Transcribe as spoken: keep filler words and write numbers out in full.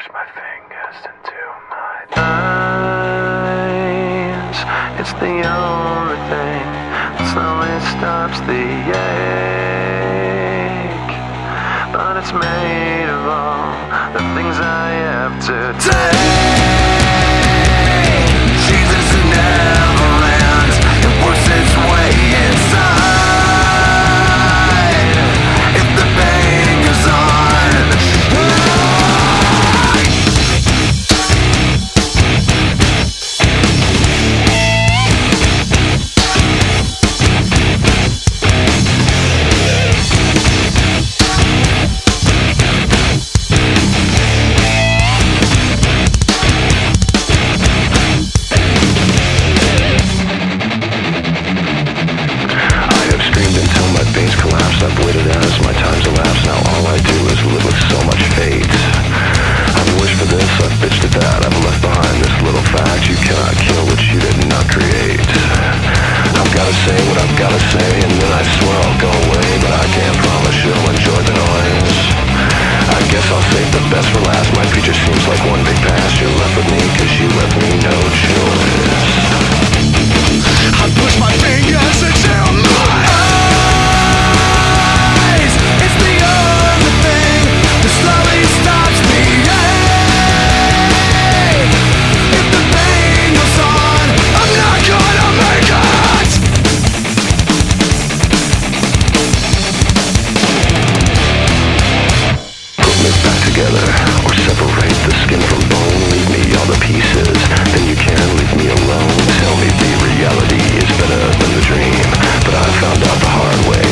push my fingers into my eyes. It's the only thing that slowly stops the ache. But it's made of all the things I have to take. Jesus never ends, it works its way inside. If the pain goes on, I've waited as my time's elapsed. Now all I do is live with so much fate. I've wished for this, I've bitched at that. I've left behind this little fact: you cannot kill what you did not create. I've gotta say what I've gotta say, and then I swear I'll go away. But I can't promise you'll enjoy the noise. I guess I'll save the best for last. My future seems like one big past. You're left with me cause you left me no choice. I push my fingers into my eyes. It's the only thing that slowly stops the ache. If the pain goes on, I'm not gonna make it. Put me back together, or separate the skin from bone. Leave me all the pieces, then you can leave me alone. Tell me the reality is better than the dream, but I found out the hard way